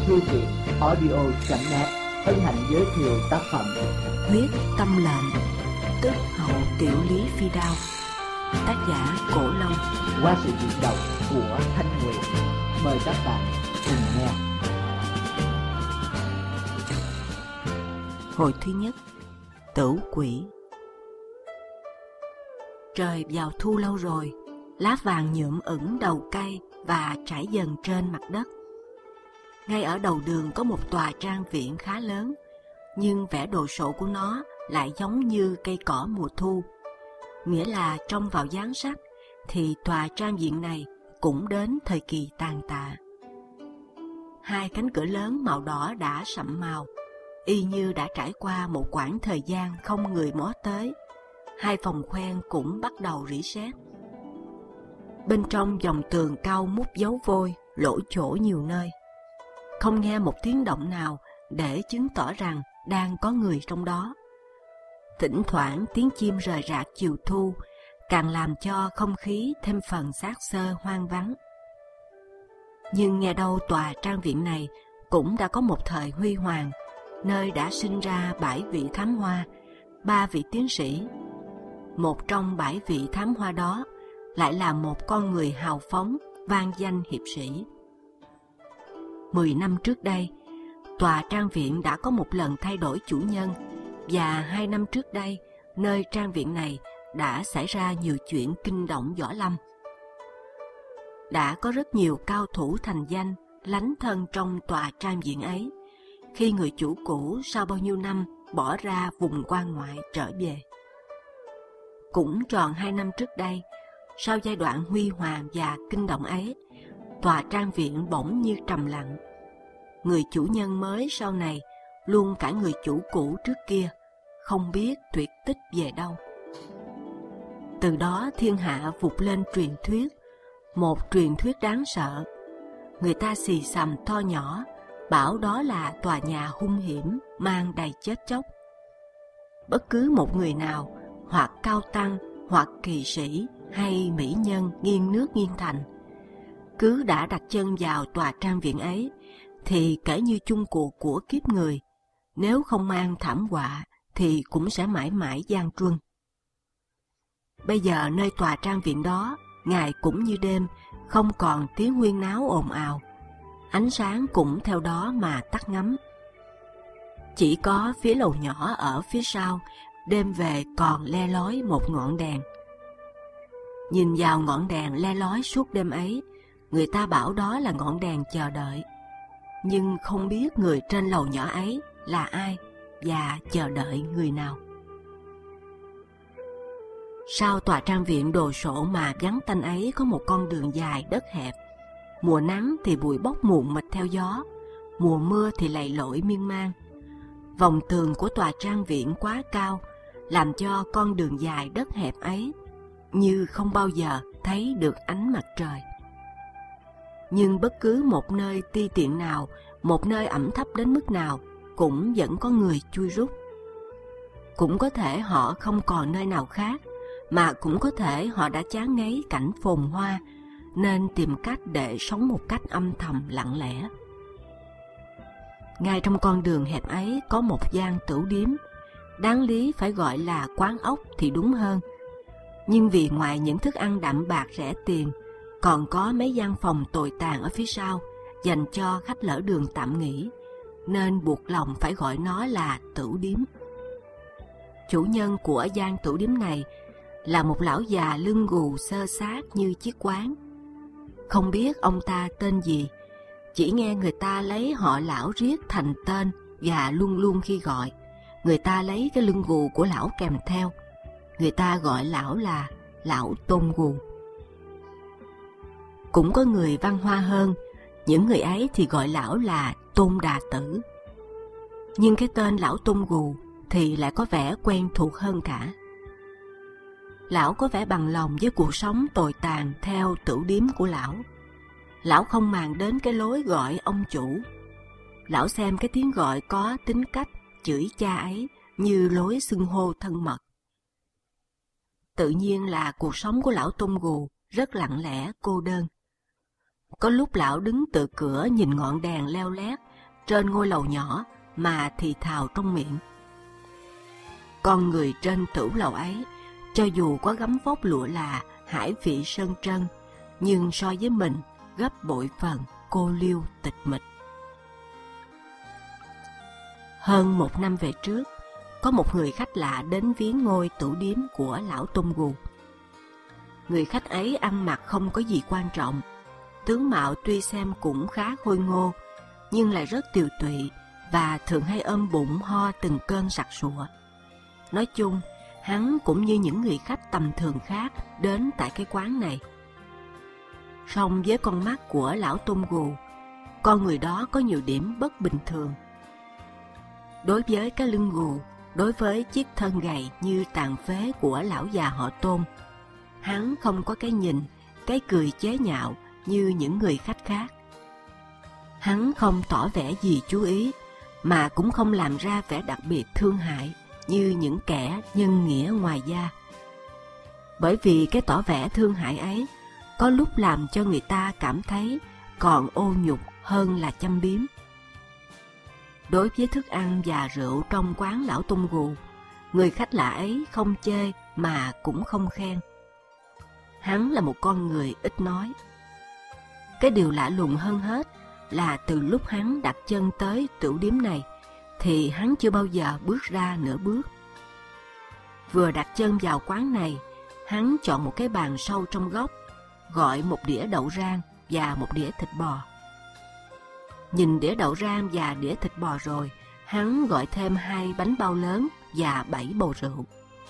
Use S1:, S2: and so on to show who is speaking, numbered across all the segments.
S1: Thư viện audio.net hân hạnh giới thiệu tác phẩm
S2: Huyết Tâm Lệnh, tức Hậu Tiểu Lý Phi Đao, tác giả Cổ Long,
S1: qua sự diễn đọc của Thanh Nguyệt. Mời các bạn cùng nghe.
S2: Hồi thứ nhất, Tửu Quỷ. Trời vào thu lâu rồi, lá vàng nhuộm ửng đầu cây và trải dần trên mặt đất. Ngay ở đầu đường có một tòa trang viện khá lớn, nhưng vẻ đồ sộ của nó lại giống như cây cỏ mùa thu. Nghĩa là trông vào dáng sắc thì tòa trang viện này cũng đến thời kỳ tàn tạ. Hai cánh cửa lớn màu đỏ đã sậm màu, y như đã trải qua một quãng thời gian không người mó tới. Hai phòng khoen cũng bắt đầu rỉ sét. Bên trong dòng tường cao mút dấu vôi, lỗ chỗ nhiều nơi. Không nghe một tiếng động nào để chứng tỏ rằng đang có người trong đó. Thỉnh thoảng tiếng chim rời rạc chiều thu càng làm cho không khí thêm phần xác xơ hoang vắng. Nhưng nghe đâu tòa trang viện này cũng đã có một thời huy hoàng, nơi đã sinh ra 7 vị thám hoa, 3 vị tiến sĩ. Một trong 7 vị thám hoa đó lại là một con người hào phóng, vang danh hiệp sĩ. 10 năm trước đây, tòa trang viện đã có một lần thay đổi chủ nhân, và 2 năm trước đây, nơi trang viện này đã xảy ra nhiều chuyện kinh động võ lâm. Đã có rất nhiều cao thủ thành danh lánh thân trong tòa trang viện ấy, khi người chủ cũ sau bao nhiêu năm bỏ ra vùng quan ngoại trở về. Cũng tròn 2 năm trước đây, sau giai đoạn huy hoàng và kinh động ấy, tòa trang viện bỗng như trầm lặng. Người chủ nhân mới sau này, luôn cả người chủ cũ trước kia, không biết tuyệt tích về đâu. Từ đó thiên hạ vụt lên truyền thuyết, một truyền thuyết đáng sợ. Người ta xì xầm to nhỏ, bảo đó là tòa nhà hung hiểm mang đầy chết chóc. Bất cứ một người nào, hoặc cao tăng, hoặc kỳ sĩ hay mỹ nhân nghiêng nước nghiêng thành, cứ đã đặt chân vào tòa trang viện ấy, thì kể như chung cuộc của kiếp người, nếu không mang thảm họa thì cũng sẽ mãi mãi gian truân. Bây giờ nơi tòa trang viện đó, ngày cũng như đêm, không còn tiếng huyên náo ồn ào, ánh sáng cũng theo đó mà tắt ngấm. Chỉ có phía lầu nhỏ ở phía sau, đêm về còn le lói một ngọn đèn. Nhìn vào ngọn đèn le lói suốt đêm ấy, người ta bảo đó là ngọn đèn chờ đợi, nhưng không biết người trên lầu nhỏ ấy là ai và chờ đợi người nào. Sau tòa trang viện đồ sộ mà vắng tanh ấy có một con đường dài đất hẹp. Mùa nắng thì bụi bốc mù mịt theo gió, mùa mưa thì lầy lội miên man. Vòng tường của tòa trang viện quá cao, làm cho con đường dài đất hẹp ấy như không bao giờ thấy được ánh mặt trời. Nhưng bất cứ một nơi ti tiện nào, một nơi ẩm thấp đến mức nào, cũng vẫn có người chui rút. Cũng có thể họ không còn nơi nào khác, mà cũng có thể họ đã chán ngấy cảnh phồn hoa, nên tìm cách để sống một cách âm thầm lặng lẽ. Ngay trong con đường hẹp ấy có một gian tửu điếm, đáng lý phải gọi là quán ốc thì đúng hơn. Nhưng vì ngoài những thức ăn đạm bạc rẻ tiền, còn có mấy gian phòng tồi tàn ở phía sau dành cho khách lỡ đường tạm nghỉ, nên buộc lòng phải gọi nó là tửu điếm. Chủ nhân của gian tửu điếm này là một lão già lưng gù xơ xác như chiếc quán. Không biết ông ta tên gì, chỉ nghe người ta lấy họ lão riết thành tên, và luôn luôn khi gọi, người ta lấy cái lưng gù của lão kèm theo. Người ta gọi lão là lão Tôn Gù. Cũng có người văn hoa hơn, những người ấy thì gọi lão là Tôn Đà Tử. Nhưng cái tên lão Tôn Gù thì lại có vẻ quen thuộc hơn cả. Lão có vẻ bằng lòng với cuộc sống tồi tàn theo tửu điếm của lão. Lão không màng đến cái lối gọi ông chủ. Lão xem cái tiếng gọi có tính cách chửi cha ấy như lối xưng hô thân mật. Tự nhiên là cuộc sống của lão Tôn Gù rất lặng lẽ, cô đơn. Có lúc lão đứng tựa cửa nhìn ngọn đèn leo lét trên ngôi lầu nhỏ mà thì thào trong miệng. Con người trên tửu lầu ấy, cho dù có gấm vóc lụa là hải vị sơn trân, nhưng so với mình gấp bội phần, cô liêu tịch mịch. Hơn 1 năm về trước, có một người khách lạ đến viếng ngôi tửu điếm của lão Tung Gù. Người khách ấy ăn mặc không có gì quan trọng, tướng mạo tuy xem cũng khá khôi ngô, nhưng lại rất tiều tụy và thường hay ôm bụng ho từng cơn sặc sụa. Nói chung, hắn cũng như những người khách tầm thường khác đến tại cái quán này. Song với con mắt của lão Tung Gù, con người đó có nhiều điểm bất bình thường. Đối với cái lưng gù, đối với chiếc thân gầy như tàn phế của lão già họ Tôn, hắn không có cái nhìn, cái cười chế nhạo như những người khách khác. Hắn không tỏ vẻ gì chú ý, mà cũng không làm ra vẻ đặc biệt thương hại như những kẻ nhân nghĩa ngoài da. Bởi vì cái tỏ vẻ thương hại ấy có lúc làm cho người ta cảm thấy còn ô nhục hơn là châm biếm. Đối với thức ăn và rượu trong quán lão Tung Gù, người khách lạ ấy không chê mà cũng không khen. Hắn là một con người ít nói. Cái điều lạ lùng hơn hết là từ lúc hắn đặt chân tới tửu điếm này thì hắn chưa bao giờ bước ra nửa bước. Vừa đặt chân vào quán này, hắn chọn một cái bàn sâu trong góc, gọi một đĩa đậu rang và một đĩa thịt bò. Nhìn đĩa đậu rang và đĩa thịt bò rồi, hắn gọi thêm 2 bánh bao lớn và 7 bầu rượu.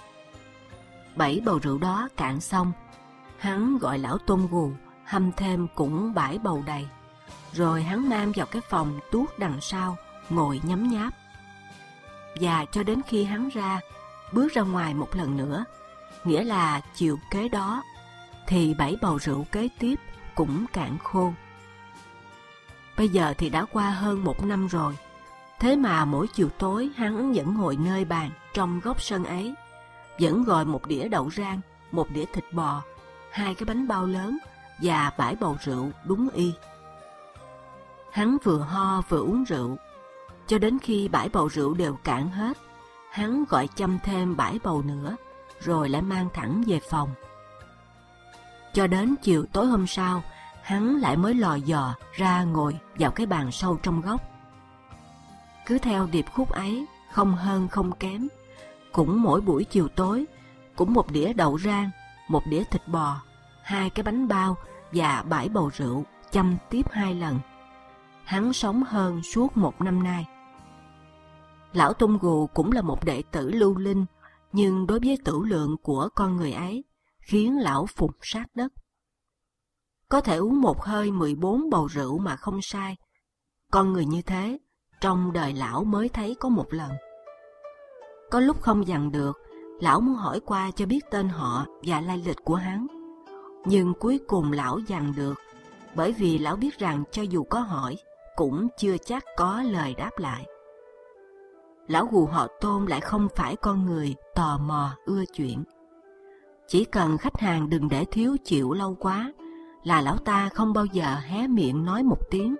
S2: 7 bầu rượu đó cạn xong, hắn gọi lão Tung Gù hâm thêm cũng 7 bầu đầy, rồi hắn mang vào cái phòng tuốt đằng sau ngồi nhấm nháp. Và cho đến khi hắn bước ra ngoài một lần nữa, nghĩa là chiều kế đó, thì 7 bầu rượu kế tiếp cũng cạn khô. Bây giờ thì đã qua hơn 1 năm rồi, thế mà mỗi chiều tối hắn vẫn ngồi nơi bàn trong góc sân ấy, vẫn gọi một đĩa đậu rang, một đĩa thịt bò, 2 cái bánh bao lớn và 7 bầu rượu đúng y. Hắn vừa ho vừa uống rượu, cho đến khi 7 bầu rượu đều cạn hết, hắn gọi châm thêm 7 bầu nữa, rồi lại mang thẳng về phòng. Cho đến chiều tối hôm sau, hắn lại mới lò dò ra ngồi vào cái bàn sâu trong góc. Cứ theo điệp khúc ấy, không hơn không kém, cũng mỗi buổi chiều tối, cũng một đĩa đậu rang, một đĩa thịt bò, 2 cái bánh bao và 7 bầu rượu, châm tiếp 2 lần. Hắn sống hơn suốt 1 năm nay. Lão Tung Gù cũng là một đệ tử lưu linh, nhưng đối với tửu lượng của con người ấy, khiến lão phục sát đất. Có thể uống một hơi 14 bầu rượu mà không sai. Con người như thế, trong đời lão mới thấy có một lần. Có lúc không dằn được, lão muốn hỏi qua cho biết tên họ và lai lịch của hắn. Nhưng cuối cùng lão dằn được, bởi vì lão biết rằng cho dù có hỏi, cũng chưa chắc có lời đáp lại. Lão Gù họ Tôn lại không phải con người tò mò ưa chuyện. Chỉ cần khách hàng đừng để thiếu chịu lâu quá, là lão ta không bao giờ hé miệng nói một tiếng.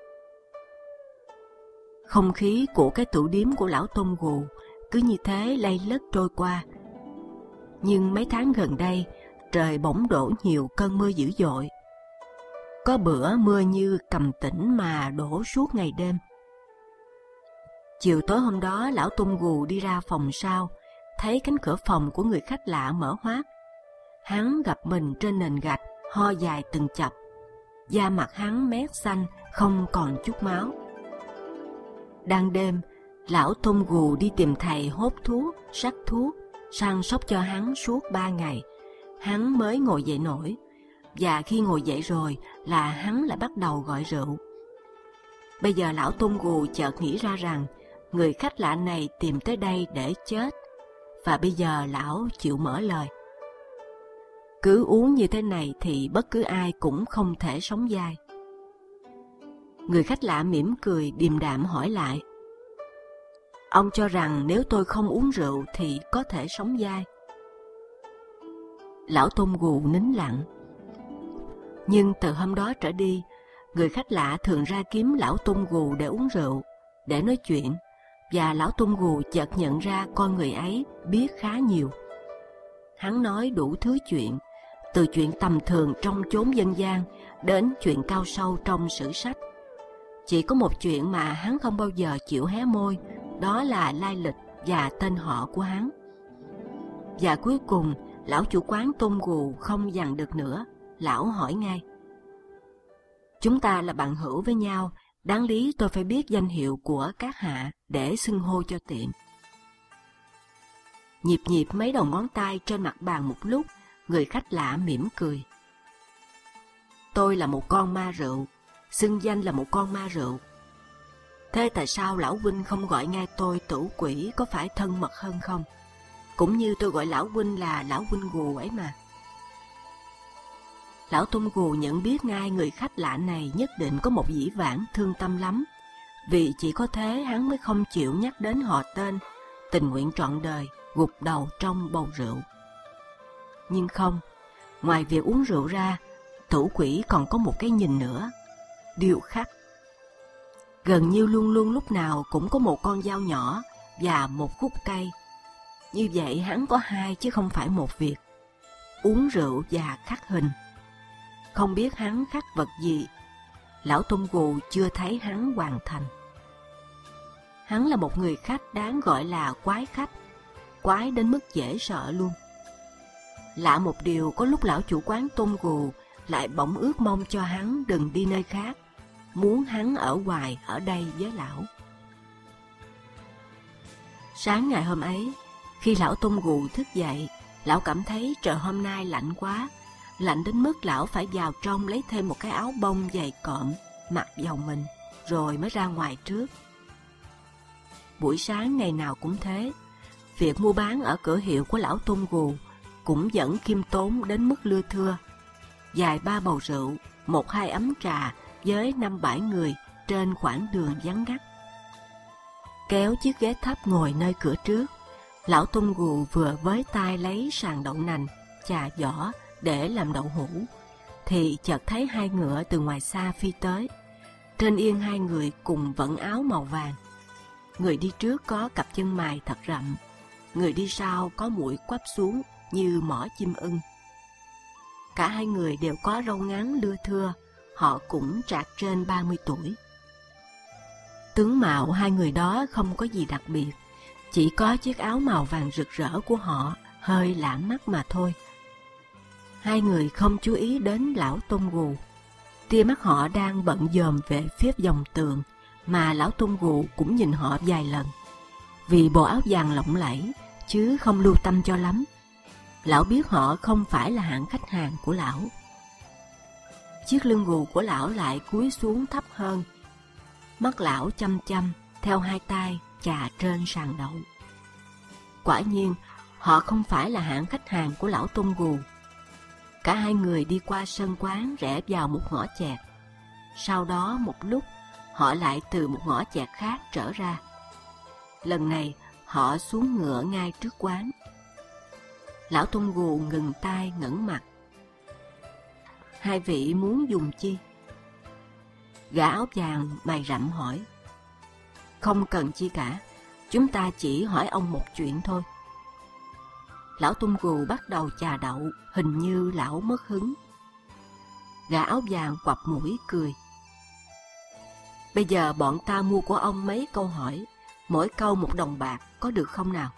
S2: Không khí của cái tửu điếm của lão Tung Gù cứ như thế lây lất trôi qua. Nhưng mấy tháng gần đây, trời bỗng đổ nhiều cơn mưa dữ dội. Có bữa mưa như cầm tĩnh mà đổ suốt ngày đêm. Chiều tối hôm đó, lão Tung Gù đi ra phòng sau, thấy cánh cửa phòng của người khách lạ mở hoác. Hắn gặp mình trên nền gạch, ho dài từng chập. Da mặt hắn mét xanh, không còn chút máu. Đang đêm, lão Tung Gù đi tìm thầy hốt thuốc, sắc thuốc, săn sóc cho hắn suốt 3 ngày. Hắn mới ngồi dậy nổi, và khi ngồi dậy rồi là hắn lại bắt đầu gọi rượu. Bây giờ lão Tung Gù chợt nghĩ ra rằng người khách lạ này tìm tới đây để chết, và bây giờ lão chịu mở lời. Cứ uống như thế này thì bất cứ ai cũng không thể sống dai. Người khách lạ mỉm cười điềm đạm hỏi lại: Ông cho rằng nếu tôi không uống rượu thì có thể sống dai? Lão Tung Gù nín lặng. Nhưng từ hôm đó trở đi, người khách lạ thường ra kiếm lão Tung Gù để uống rượu, để nói chuyện, và lão Tung Gù chợt nhận ra con người ấy biết khá nhiều. Hắn nói đủ thứ chuyện, từ chuyện tầm thường trong chốn dân gian đến chuyện cao sâu trong sử sách. Chỉ có một chuyện mà hắn không bao giờ chịu hé môi, đó là lai lịch và tên họ của hắn. Và cuối cùng, lão chủ quán Tung Gù không dằn được nữa, lão hỏi ngay: "Chúng ta là bạn hữu với nhau, đáng lý tôi phải biết danh hiệu của các hạ để xưng hô cho tiện." Nhịp nhịp mấy đầu ngón tay trên mặt bàn một lúc, người khách lạ mỉm cười: "Tôi là một con ma rượu, xưng danh là một con ma rượu. Thế tại sao lão huynh không gọi ngay tôi Tử Quỷ, có phải thân mật hơn không? Cũng như tôi gọi lão huynh là lão huynh Gù ấy mà." Lão Tung Gù nhận biết ngay người khách lạ này nhất định có một dĩ vãng thương tâm lắm, vì chỉ có thế hắn mới không chịu nhắc đến họ tên, tình nguyện trọn đời gục đầu trong bầu rượu. Nhưng không, ngoài việc uống rượu ra, Tử Quỷ còn có một cái nhìn nữa: điêu khắc. Gần như luôn luôn lúc nào cũng có một con dao nhỏ và một khúc cây. Như vậy hắn có hai chứ không phải một việc: uống rượu và khắc hình. Không biết hắn khắc vật gì, lão Tung Gù chưa thấy hắn hoàn thành. Hắn là một người khách đáng gọi là quái khách, quái đến mức dễ sợ luôn. Lạ một điều, có lúc lão chủ quán Tung Gù lại bỗng ước mong cho hắn đừng đi nơi khác, muốn hắn ở hoài ở đây với lão. Sáng ngày hôm ấy, khi lão Tung Gù thức dậy, lão cảm thấy trời hôm nay lạnh quá, lạnh đến mức lão phải vào trong lấy thêm một cái áo bông dày cộm mặc vào mình, rồi mới ra ngoài trước. Buổi sáng ngày nào cũng thế, việc mua bán ở cửa hiệu của lão Tung Gù cũng vẫn khiêm tốn đến mức lưa thưa. Vài ba bầu rượu, một hai ấm trà với 5-7 người trên khoảng đường vắng ngắt. Kéo chiếc ghế thấp ngồi nơi cửa trước, lão Tung Gù vừa với tay lấy sàng đậu nành, chà vỏ để làm đậu hũ, thì chợt thấy hai ngựa từ ngoài xa phi tới. Trên yên hai người cùng vận áo màu vàng. Người đi trước có cặp chân mày thật rậm, người đi sau có mũi quắp xuống như mỏ chim ưng. Cả hai người đều có râu ngắn lưa thưa, họ cũng trạc trên 30 tuổi. Tướng mạo hai người đó không có gì đặc biệt, chỉ có chiếc áo màu vàng rực rỡ của họ hơi lạ mắt mà thôi. Hai người không chú ý đến lão Tung Gù. Tia mắt họ đang bận dòm về phía dòng tường, mà lão Tung Gù cũng nhìn họ vài lần. Vì bộ áo vàng lộng lẫy, chứ không lưu tâm cho lắm. Lão biết họ không phải là hạng khách hàng của lão. Chiếc lưng gù của lão lại cúi xuống thấp hơn. Mắt lão chăm chăm theo hai tay chà trên sàn đậu. Quả nhiên, họ không phải là hạng khách hàng của lão Tung Gù. Cả hai người đi qua sân quán rẽ vào một ngõ chẹt. Sau đó một lúc, họ lại từ một ngõ chẹt khác trở ra. Lần này, họ xuống ngựa ngay trước quán. Lão Tung Gù ngừng tay ngẩng mặt. "Hai vị muốn dùng chi?" Gã áo vàng mày rậm hỏi. "Không cần chi cả, chúng ta chỉ hỏi ông một chuyện thôi." Lão Tung Gù bắt đầu chà đậu, hình như lão mất hứng. Gã áo vàng quặp mũi cười. "Bây giờ bọn ta mua của ông mấy câu hỏi, mỗi câu 1 đồng bạc, có được không nào?"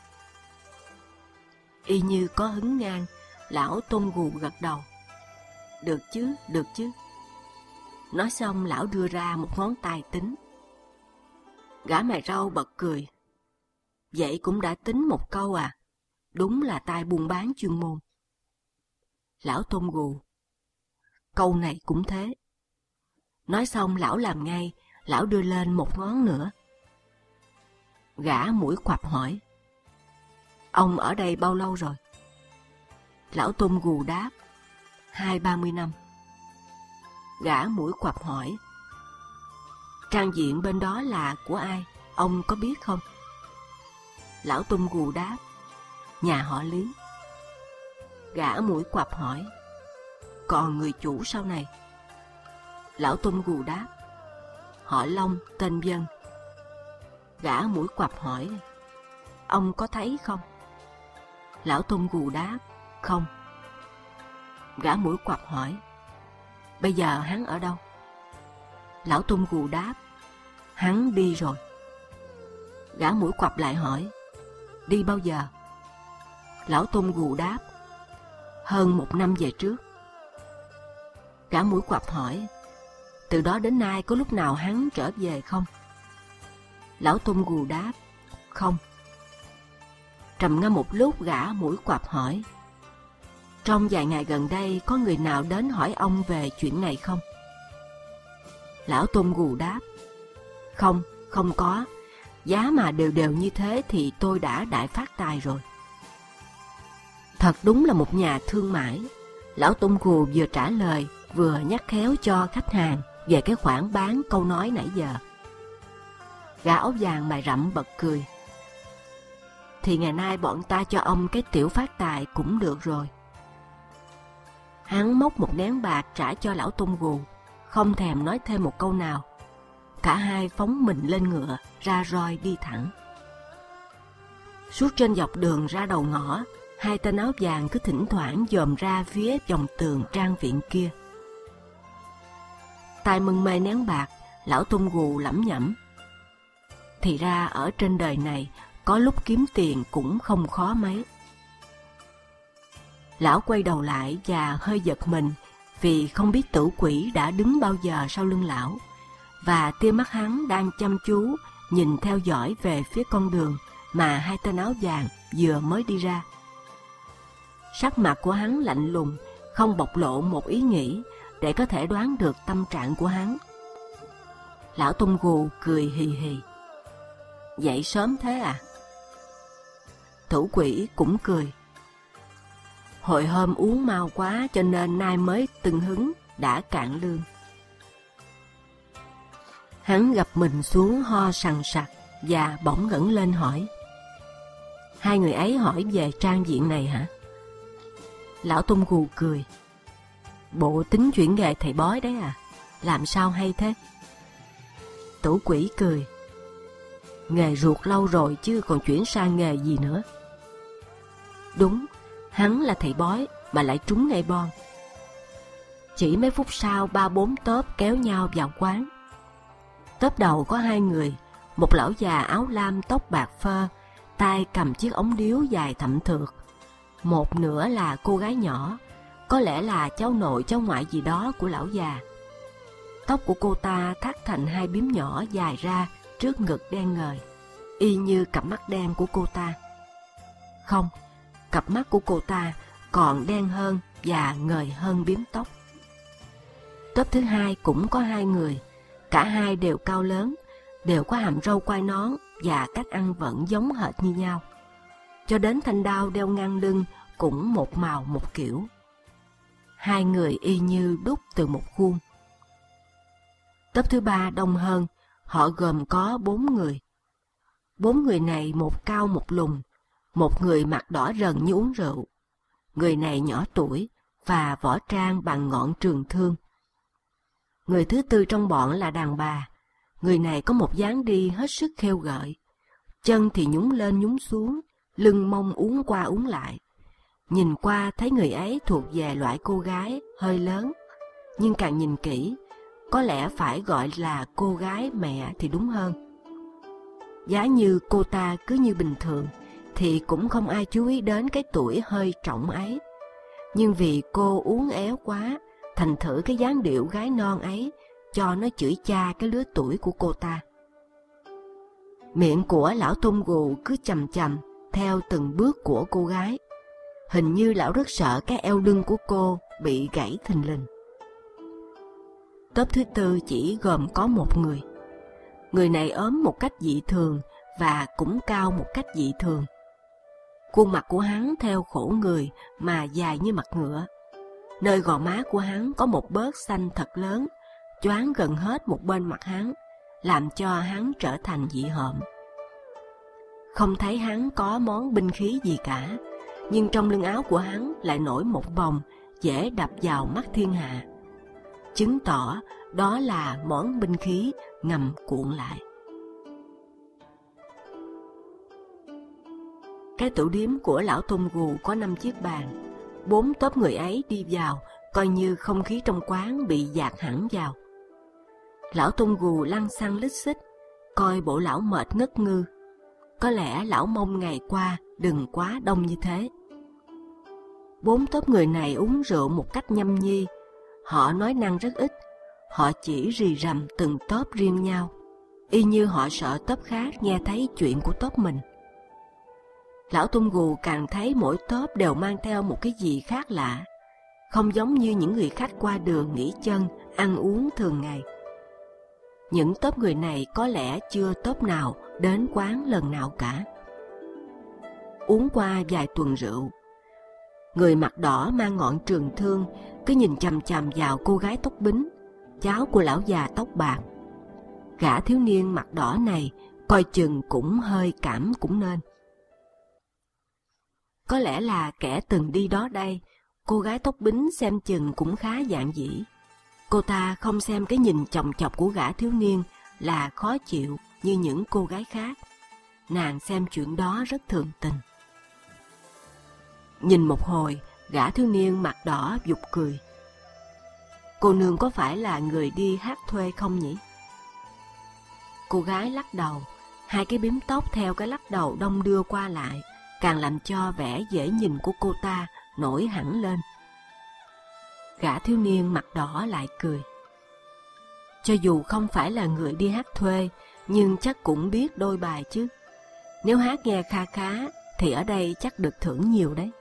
S2: Y như có hứng ngang, lão Tung Gù gật đầu. Được chứ. Nói xong lão đưa ra một ngón tay tính. Gã mày râu bật cười. "Vậy cũng đã tính 1 câu à? Đúng là tay buôn bán chuyên môn." Lão Tung Gù: "Câu này cũng thế." Nói xong lão làm ngay, lão đưa lên 1 ngón nữa. Gã mũi quặp hỏi. "Ông ở đây bao lâu rồi?" Lão Tung Gù đáp. 20-30 năm. Gã mũi quặp hỏi. "Trang diện bên đó là của ai, ông có biết không?" Lão Tung Gù đáp. "Nhà họ Lý." Gã mũi quặp hỏi. "Còn người chủ sau này?" Lão Tung Gù đáp. "Họ Long, tên Vân." Gã mũi quặp hỏi: Ông có thấy không? Lão Tôn Gù đáp: Không. Gã mũi quặp hỏi: Bây giờ hắn ở đâu? Lão Tôn Gù đáp: Hắn đi rồi. Gã mũi quặp lại hỏi: Đi bao giờ? Lão Tôn Gù đáp: Hơn 1 năm về trước. Gã mũi quặp hỏi: Từ đó đến nay có lúc nào hắn trở về không? Lão Tôn Gù đáp: Không. Trầm ngâm một lúc, gã mũi quặp hỏi: Trong vài ngày gần đây có người nào đến hỏi ông về chuyện này không? Lão Tôn Gù đáp: Không, không có. Giá mà đều đều như thế thì tôi đã đại phát tài rồi. Thật đúng là một nhà thương mại. Lão Tôn Gù vừa trả lời vừa nhắc khéo cho khách hàng về cái khoản bán câu nói nãy giờ. Gã áo vàng mày rậm bật cười: Thì ngày nay bọn ta cho ông cái tiểu phát tài cũng được rồi. Hắn móc một nén bạc trả cho lão Tôn Gù, không thèm nói thêm một câu nào. Cả hai phóng mình lên ngựa, ra roi đi thẳng. Suốt trên dọc đường ra đầu ngõ, hai tên áo vàng cứ thỉnh thoảng dòm ra phía vòng tường trang viện kia. Tai mân mê nén bạc, lão Tôn Gù lẩm nhẩm: Thì ra ở trên đời này có lúc kiếm tiền cũng không khó mấy. Lão quay đầu lại và hơi giật mình vì không biết tử quỷ đã đứng bao giờ sau lưng lão, và tia mắt hắn đang chăm chú nhìn theo dõi về phía con đường mà hai tên áo vàng vừa mới đi ra. Sắc mặt của hắn lạnh lùng, không bộc lộ một ý nghĩ để có thể đoán được tâm trạng của hắn. Lão Tôn Gù cười hì hì: Dậy sớm thế à? Thủ quỷ cũng cười: Hồi hôm uống mau quá cho nên nay mới tưng hứng, đã cạn lương. Hắn gập mình xuống ho sằng sặc và bỗng ngẩng lên hỏi: Hai người ấy hỏi về trang viện này hả? Lão Tôn Gù cười: Bộ tính chuyển nghề thầy bói đấy à? Làm sao hay thế? Tử quỷ cười: Nghề ruột lâu rồi chứ còn chuyển sang nghề gì nữa. Đúng, hắn là thầy bói mà lại trúng ngay bon. Chỉ mấy phút sau, 3-4 tốp kéo nhau vào quán. Tốp đầu có 2 người, một lão già áo lam tóc bạc phơ, tay cầm chiếc ống điếu dài thậm thượt. Một nửa là cô gái nhỏ, có lẽ là cháu nội cháu ngoại gì đó của lão già. Tóc của cô ta thắt thành 2 bím nhỏ dài ra trước ngực đen ngời, y như cặp mắt đen của cô ta. Không, cặp mắt của cô ta còn đen hơn và ngời hơn bím tóc. Tốp thứ 2 cũng có 2 người, cả hai đều cao lớn, đều có hàm râu quai nón và cách ăn vẫn giống hệt như nhau. Cho đến thanh đao đeo ngang lưng cũng một màu một kiểu. 2 người y như đúc từ một khuôn. Tốp thứ 3 đông hơn, họ gồm có 4 người. 4 người này một cao một lùn, một người mặt đỏ rần như uống rượu. Người này nhỏ tuổi và võ trang bằng ngọn trường thương. Người thứ 4 trong bọn là đàn bà. Người này có một dáng đi hết sức khêu gợi. Chân thì nhún lên nhún xuống, lưng mông uốn qua uốn lại. Nhìn qua thấy người ấy thuộc về loại cô gái hơi lớn, nhưng càng nhìn kỹ, có lẽ phải gọi là cô gái mẹ thì đúng hơn. Giá như cô ta cứ như bình thường, thì cũng không ai chú ý đến cái tuổi hơi trọng ấy. Nhưng vì cô uốn éo quá, thành thử cái dáng điệu gái non ấy cho nó chửi cha cái lứa tuổi của cô ta. Miệng của lão Tôn Gù cứ chầm chầm theo từng bước của cô gái. Hình như lão rất sợ cái eo lưng của cô bị gãy thình lình. Tốp thứ 4 chỉ gồm có một người. Người này ốm một cách dị thường và cũng cao một cách dị thường. Khuôn mặt của hắn theo khổ người mà dài như mặt ngựa. Nơi gò má của hắn có một bớt xanh thật lớn, choáng gần hết một bên mặt hắn, làm cho hắn trở thành dị hợm. Không thấy hắn có món binh khí gì cả, nhưng trong lưng áo của hắn lại nổi một vòng dễ đập vào mắt thiên hạ, chứng tỏ đó là món binh khí ngầm cuộn lại. Cái tửu điếm của lão Tôn Gù có 5 chiếc bàn. 4 tốp người ấy đi vào, coi như không khí trong quán bị dạt hẳn vào. Lão Tôn Gù lăng xăng lít xích, coi bộ lão mệt ngất ngư. Có lẽ lão mong ngày qua đừng quá đông như thế. 4 tốp người này uống rượu một cách nhâm nhi. Họ nói năng rất ít. Họ chỉ rì rầm từng tốp riêng nhau, y như họ sợ tốp khác nghe thấy chuyện của tốp mình. Lão Tôn Gù càng thấy mỗi tốp đều mang theo một cái gì khác lạ, không giống như những người khách qua đường nghỉ chân, ăn uống thường ngày. Những tốp người này có lẽ chưa tốp nào đến quán lần nào cả. Uống qua vài tuần rượu, người mặt đỏ mang ngọn trường thương cứ nhìn chằm chằm vào cô gái tóc bính, cháu của lão già tóc bạc. Gã thiếu niên mặt đỏ này coi chừng cũng hơi cảm cũng nên. Có lẽ là kẻ từng đi đó đây, cô gái tóc bính xem chừng cũng khá dạn dĩ. Cô ta không xem cái nhìn chòng chọc của gã thiếu niên là khó chịu như những cô gái khác. Nàng xem chuyện đó rất thường tình. Nhìn một hồi, gã thiếu niên mặt đỏ giục cười. Cô nương có phải là người đi hát thuê không nhỉ? Cô gái lắc đầu, hai cái bím tóc theo cái lắc đầu đong đưa qua lại, càng làm cho vẻ dễ nhìn của cô ta nổi hẳn lên. Gã thiếu niên mặt đỏ lại cười. Cho dù không phải là người đi hát thuê, nhưng chắc cũng biết đôi bài chứ. Nếu hát nghe kha khá, thì ở đây chắc được thưởng nhiều đấy.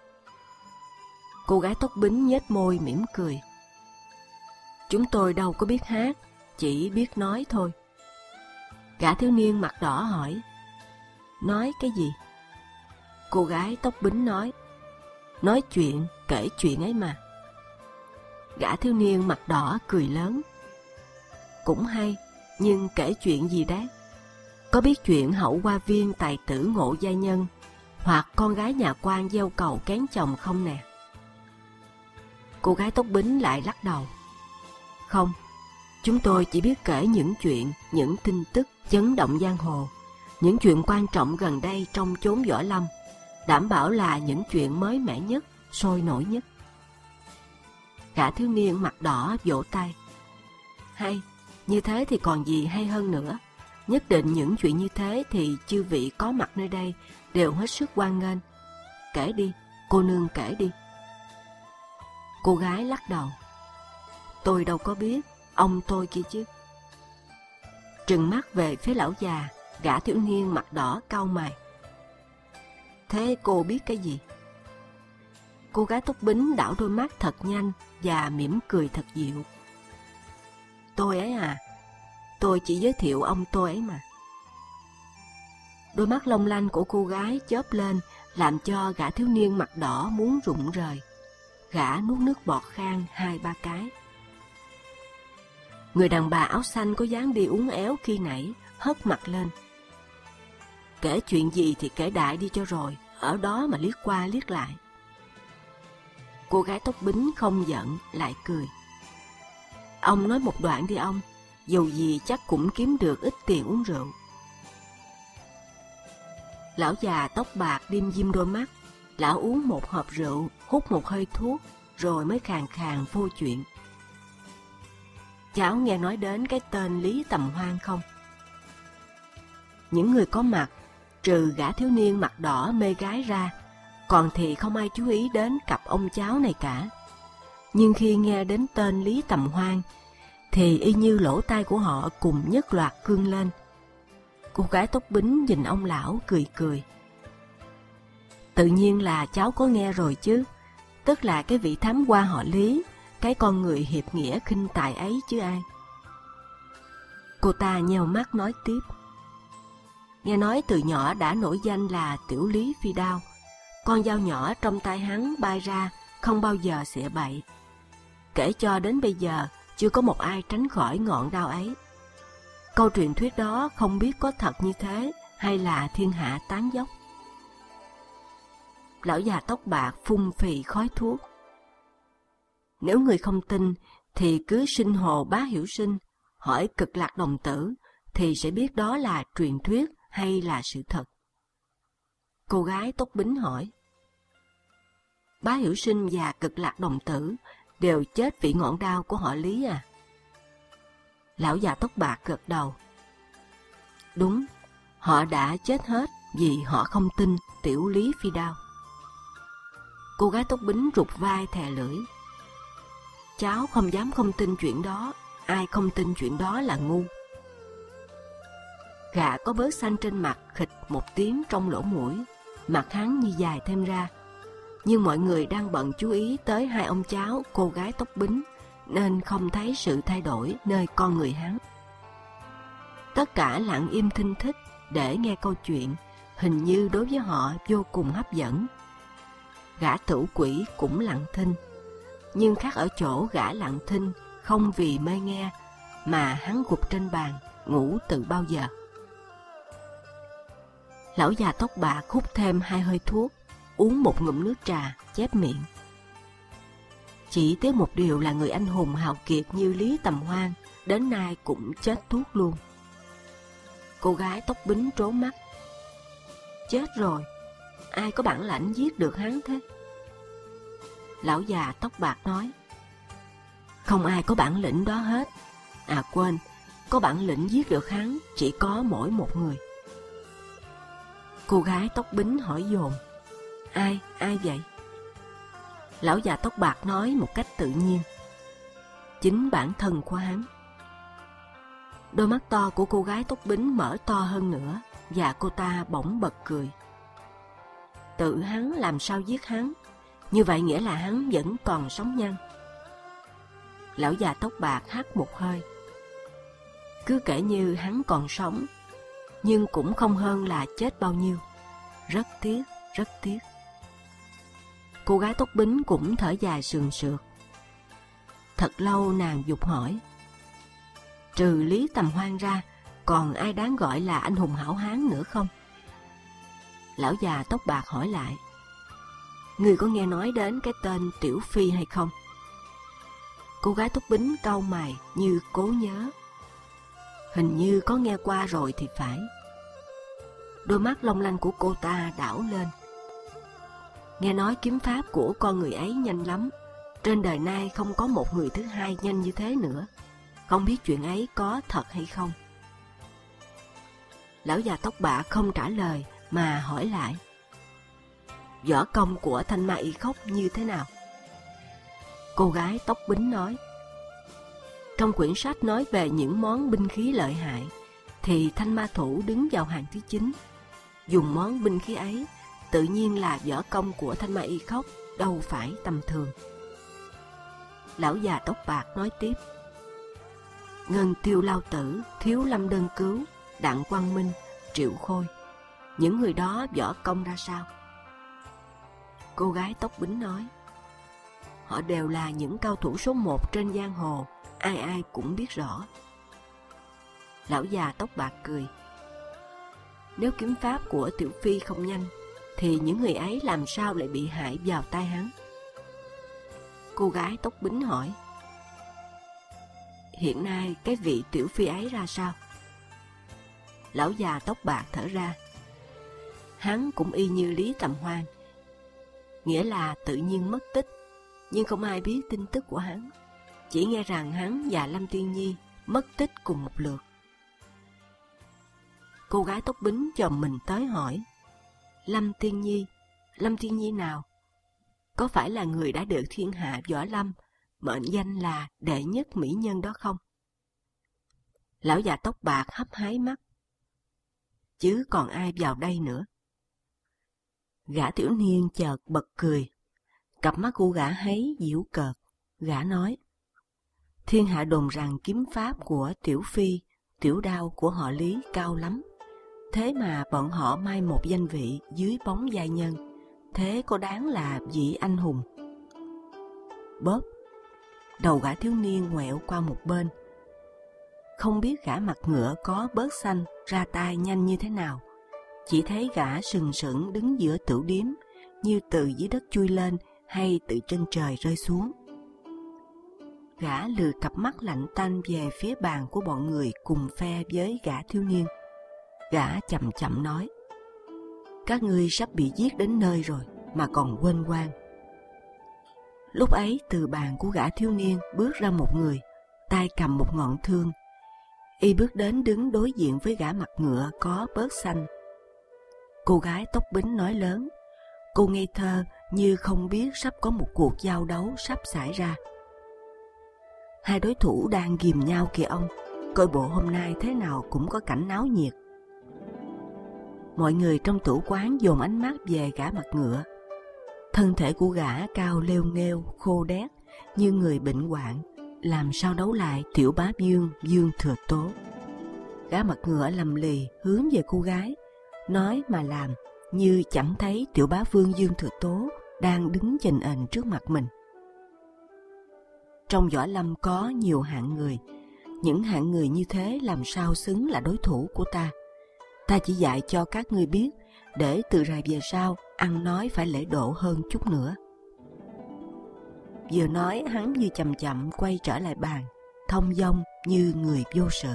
S2: Cô gái tóc bính nhếch môi mỉm cười. Chúng tôi đâu có biết hát, chỉ biết nói thôi. Gã thiếu niên mặt đỏ hỏi. Nói cái gì? Cô gái tóc bính nói. Nói chuyện, kể chuyện ấy mà. Gã thiếu niên mặt đỏ cười lớn. Cũng hay, nhưng kể chuyện gì đấy? Có biết chuyện hậu hoa viên tài tử Ngộ Gia Nhân, hoặc con gái nhà quan gieo cầu kén chồng không nè? Cô gái tóc bính lại lắc đầu. Không, chúng tôi chỉ biết kể những chuyện, những tin tức chấn động giang hồ, những chuyện quan trọng gần đây trong chốn võ lâm, đảm bảo là những chuyện mới mẻ nhất, sôi nổi nhất. Gã thiếu niên mặt đỏ vỗ tay. Hay, như thế thì còn gì hay hơn nữa. Nhất định những chuyện như thế thì chư vị có mặt nơi đây đều hết sức hoan nghênh. Kể đi, cô nương kể đi. Cô gái lắc đầu. Tôi đâu có biết, ông tôi kia chứ. Trừng mắt về phía lão già, gã thiếu niên mặt đỏ cau mày. Thế cô biết cái gì? Cô gái tóc bính đảo đôi mắt thật nhanh và mỉm cười thật dịu. Tôi ấy à, tôi chỉ giới thiệu ông tôi ấy mà. Đôi mắt long lanh của cô gái chớp lên, làm cho gã thiếu niên mặt đỏ muốn rụng rời. Gã nuốt nước bọt khan 2-3 cái. Người đàn bà áo xanh có dáng đi uốn éo khi nãy hất mặt lên. Kể chuyện gì thì kể đại đi cho rồi, ở đó mà liếc qua liếc lại. Cô gái tóc bính không giận, lại cười. Ông nói một đoạn đi ông, dù gì chắc cũng kiếm được ít tiền uống rượu. Lão già tóc bạc đim dim đôi mắt. Lão uống một hộp rượu, hút một hơi thuốc, rồi mới khàn khàn phô chuyện. Cháu nghe nói đến cái tên Lý Tầm Hoan không? Những người có mặt, trừ gã thiếu niên mặt đỏ mê gái ra, còn thì không ai chú ý đến cặp ông cháu này cả. Nhưng khi nghe đến tên Lý Tầm Hoan, thì y như lỗ tai của họ cùng nhất loạt cương lên. Cô gái tóc bính nhìn ông lão cười cười. Tự nhiên là cháu có nghe rồi chứ, tức là cái vị thám hoa họ Lý, cái con người hiệp nghĩa khinh tài ấy chứ ai. Cô ta nheo mắt nói tiếp. Nghe nói từ nhỏ đã nổi danh là Tiểu Lý Phi Đao, con dao nhỏ trong tay hắn bay ra, không bao giờ xịa bậy. Kể cho đến bây giờ, chưa có một ai tránh khỏi ngọn đao ấy. Câu truyền thuyết đó không biết có thật như thế, hay là thiên hạ tán dóc. Lão già tóc bạc phun phì khói thuốc. Nếu người không tin, thì cứ sinh hồ Bá Hiểu Sinh, hỏi Cực Lạc Đồng Tử, thì sẽ biết đó là truyền thuyết hay là sự thật. Cô gái tóc bính hỏi. Bá Hiểu Sinh và Cực Lạc Đồng Tử đều chết vì ngọn đao của họ Lý à? Lão già tóc bạc gật đầu. Đúng, họ đã chết hết vì họ không tin tiểu Lý phi đao. Cô gái tóc bính rụt vai thè lưỡi. Cháu không dám không tin chuyện đó, ai không tin chuyện đó là ngu. Gã có bớt xanh trên mặt khịch một tiếng trong lỗ mũi, mặt hắn như dài thêm ra. Nhưng mọi người đang bận chú ý tới hai ông cháu cô gái tóc bính, nên không thấy sự thay đổi nơi con người hắn. Tất cả lặng im thinh thích để nghe câu chuyện, hình như đối với họ vô cùng hấp dẫn. Gã tửu quỷ cũng lặng thinh, nhưng khác ở chỗ gã lặng thinh không vì mê nghe, mà hắn gục trên bàn, ngủ từ bao giờ. Lão già tóc bạc hút thêm 2 hơi thuốc, uống một ngụm nước trà, chép miệng. Chỉ tiếc một điều là người anh hùng hào kiệt như Lý Tầm Hoan đến nay cũng chết thuốc luôn. Cô gái tóc bính trố mắt. Chết rồi, ai có bản lãnh giết được hắn thế? Lão già tóc bạc nói. Không ai có bản lĩnh đó hết. À quên, có bản lĩnh giết được hắn chỉ có mỗi một người. Cô gái tóc bính hỏi dồn. Ai vậy? Lão già tóc bạc nói một cách tự nhiên. Chính bản thân của hắn. Đôi mắt to của cô gái tóc bính mở to hơn nữa, và cô ta bỗng bật cười. Tự hắn làm sao giết hắn? Như vậy nghĩa là hắn vẫn còn sống nhân. Lão già tóc bạc hắt một hơi. Cứ kể như hắn còn sống, nhưng cũng không hơn là chết bao nhiêu. Rất tiếc, rất tiếc. Cô gái tóc bính cũng thở dài sườn sượt. Thật lâu nàng dục hỏi. Trừ Lý Tầm Hoan ra, còn ai đáng gọi là anh hùng hảo hán nữa không? Lão già tóc bạc hỏi lại. Ngươi có nghe nói đến cái tên Tiểu Phi hay không? Cô gái tóc bính cau mày như cố nhớ. Hình như có nghe qua rồi thì phải. Đôi mắt long lanh của cô ta đảo lên. Nghe nói kiếm pháp của con người ấy nhanh lắm. Trên đời nay không có một người thứ hai nhanh như thế nữa. Không biết chuyện ấy có thật hay không? Lão già tóc bạc không trả lời mà hỏi lại. Võ công của Thanh Ma Y Khốc như thế nào? Cô gái tóc bính nói. Trong quyển sách nói về những món binh khí lợi hại, thì Thanh Ma Thủ đứng vào hàng thứ 9. Dùng món binh khí ấy, tự nhiên là võ công của Thanh Ma Y Khốc đâu phải tầm thường. Lão già tóc bạc nói tiếp. Ngân Tiêu Lao Tử, Thiếu Lâm Đơn Cứu, Đặng Quang Minh, Triệu Khôi, những người đó võ công ra sao? Cô gái tóc bính nói. Họ đều là những cao thủ số 1 trên giang hồ, ai ai cũng biết rõ. Lão già tóc bạc cười. Nếu kiếm pháp của Tiểu Phi không nhanh, thì những người ấy làm sao lại bị hại vào tay hắn? Cô gái tóc bính hỏi. Hiện nay cái vị Tiểu Phi ấy ra sao? Lão già tóc bạc thở ra. Hắn cũng y như Lý Tầm Hoan, nghĩa là tự nhiên mất tích, nhưng không ai biết tin tức của hắn. Chỉ nghe rằng hắn và Lâm Tiên Nhi mất tích cùng một lượt. Cô gái tóc bính chồm mình tới hỏi. Lâm Tiên Nhi nào? Có phải là người đã được thiên hạ võ lâm mệnh danh là đệ nhất mỹ nhân đó không? Lão già tóc bạc hấp háy mắt. Chứ còn ai vào đây nữa? Gã tiểu niên chợt bật cười. Cặp mắt của gã háy giễu cợt. Gã nói. Thiên hạ đồn rằng kiếm pháp của Tiểu Phi, tiểu đao của họ Lý cao lắm. Thế mà bọn họ mai một danh vị dưới bóng giai nhân. Thế có đáng là vị anh hùng? Bóp. Đầu gã thiếu niên ngoẹo qua một bên. Không biết gã mặt ngựa có bớt xanh ra tay nhanh như thế nào. Chỉ thấy gã sừng sững đứng giữa tửu điếm, như từ dưới đất chui lên hay từ trên trời rơi xuống. Gã lừa cặp mắt lạnh tanh về phía bàn của bọn người cùng phe với gã thiếu niên. Gã chậm chậm nói. Các ngươi sắp bị giết đến nơi rồi mà còn quên quan. Lúc ấy từ bàn của gã thiếu niên bước ra một người, tay cầm một ngọn thương. Y bước đến đứng đối diện với gã mặt ngựa có bớt xanh. Cô gái tóc bính nói lớn. Cô ngây thơ như không biết sắp có một cuộc giao đấu sắp xảy ra. Hai đối thủ đang ghìm nhau kìa ông. Coi bộ hôm nay thế nào cũng có cảnh náo nhiệt. Mọi người trong tử quán dồn ánh mắt về gã mặt ngựa. Thân thể của gã cao lêu nghêu, khô đét như người bệnh hoạn, làm sao đấu lại tiểu bá vương Dương Thừa Tố. Gã mặt ngựa lầm lì hướng về cô gái, nói mà làm như chẳng thấy tiểu bá vương Dương Thừa Tố đang đứng chình ình trước mặt mình. Trong võ lâm có nhiều hạng người, những hạng người như thế làm sao xứng là đối thủ của ta. Ta chỉ dạy cho các ngươi biết, để từ rày về sau ăn nói phải lễ độ hơn chút nữa. Vừa nói hắn như chậm chậm quay trở lại bàn, thông dong như người vô sự.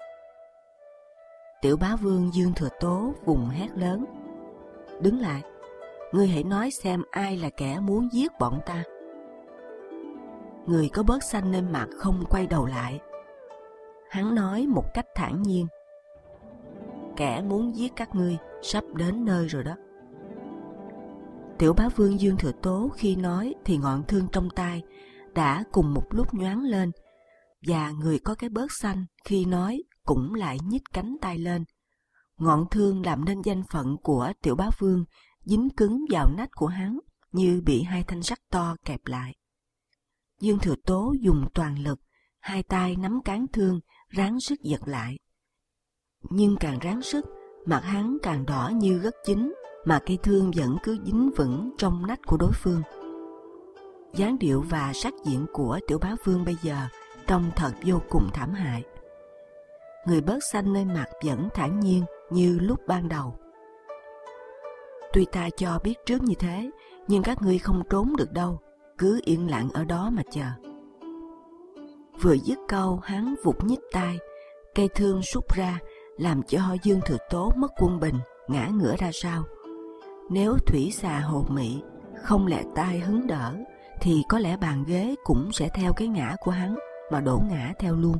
S2: Tiểu bá vương Dương Thừa Tố vùng hét lớn: đứng lại, ngươi hãy nói xem ai là kẻ muốn giết bọn ta. Người có bớt xanh lên mặt không quay đầu lại. Hắn nói một cách thản nhiên: kẻ muốn giết các ngươi sắp đến nơi rồi đó. Tiểu bá vương Dương Thừa Tố khi nói thì ngọn thương trong tay đã cùng một lúc nhoáng lên, và người có cái bớt xanh khi nói cũng lại nhích cánh tay lên. Ngọn thương làm nên danh phận của tiểu bá vương dính cứng vào nách của hắn như bị hai thanh sắt to kẹp lại. Dương Thừa Tố dùng toàn lực, hai tay nắm cán thương, ráng sức giật lại. Nhưng càng ráng sức, mặt hắn càng đỏ như gất chín, mà cây thương vẫn cứ dính vững trong nách của đối phương. Dáng điệu và sắc diện của tiểu bá vương bây giờ trông thật vô cùng thảm hại. Người bớt xanh nơi mặt vẫn thản nhiên như lúc ban đầu. Tuy ta cho biết trước như thế, nhưng các ngươi không trốn được đâu, cứ yên lặng ở đó mà chờ. Vừa dứt câu, hắn vụt nhích tay, cây thương sút ra, làm cho Dương Thừa Tố mất quân bình, ngã ngửa ra sau. Nếu thủy xà hồ mị không lẹ tay hứng đỡ, thì có lẽ bàn ghế cũng sẽ theo cái ngã của hắn mà đổ ngã theo luôn.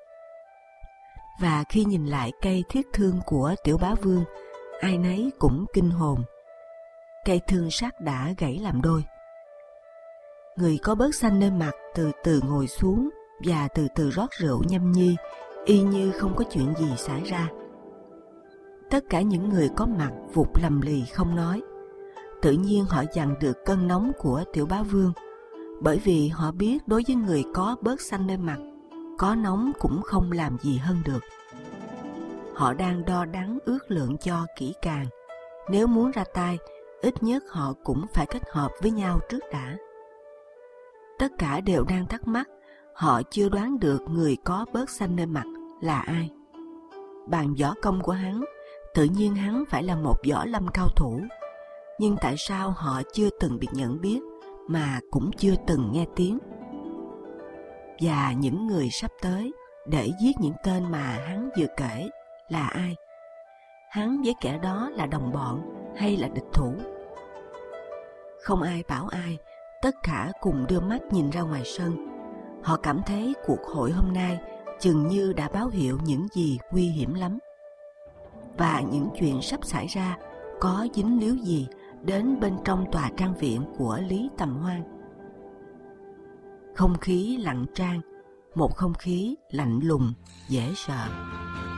S2: Và khi nhìn lại cây thiết thương của tiểu bá vương, ai nấy cũng kinh hồn. Cây thương sắt đã gãy làm đôi. Người có bớt xanh lên mặt từ từ ngồi xuống và từ từ rót rượu nhâm nhi, y như không có chuyện gì xảy ra. Tất cả những người có mặt vụt lầm lì không nói. Tự nhiên họ dằn được cơn nóng của tiểu bá vương, bởi vì họ biết đối với người có bớt xanh lên mặt, có nóng cũng không làm gì hơn được. Họ đang đo đắn ước lượng cho kỹ càng. Nếu muốn ra tay, ít nhất họ cũng phải kết hợp với nhau trước đã. Tất cả đều đang thắc mắc, họ chưa đoán được người có bớt xanh lên mặt là ai. Bàn võ công của hắn, tự nhiên hắn phải là một võ lâm cao thủ. Nhưng tại sao họ chưa từng bị nhận biết, mà cũng chưa từng nghe tiếng? Và những người sắp tới để giết những tên mà hắn vừa kể là ai? Hắn với kẻ đó là đồng bọn hay là địch thủ? Không ai bảo ai, tất cả cùng đưa mắt nhìn ra ngoài sân. Họ cảm thấy cuộc hội hôm nay chừng như đã báo hiệu những gì nguy hiểm lắm. Và những chuyện sắp xảy ra có dính líu gì đến bên trong tòa trang viện của Lý Tầm Hoan. Không khí lặng trang, một không khí lạnh lùng, dễ sợ.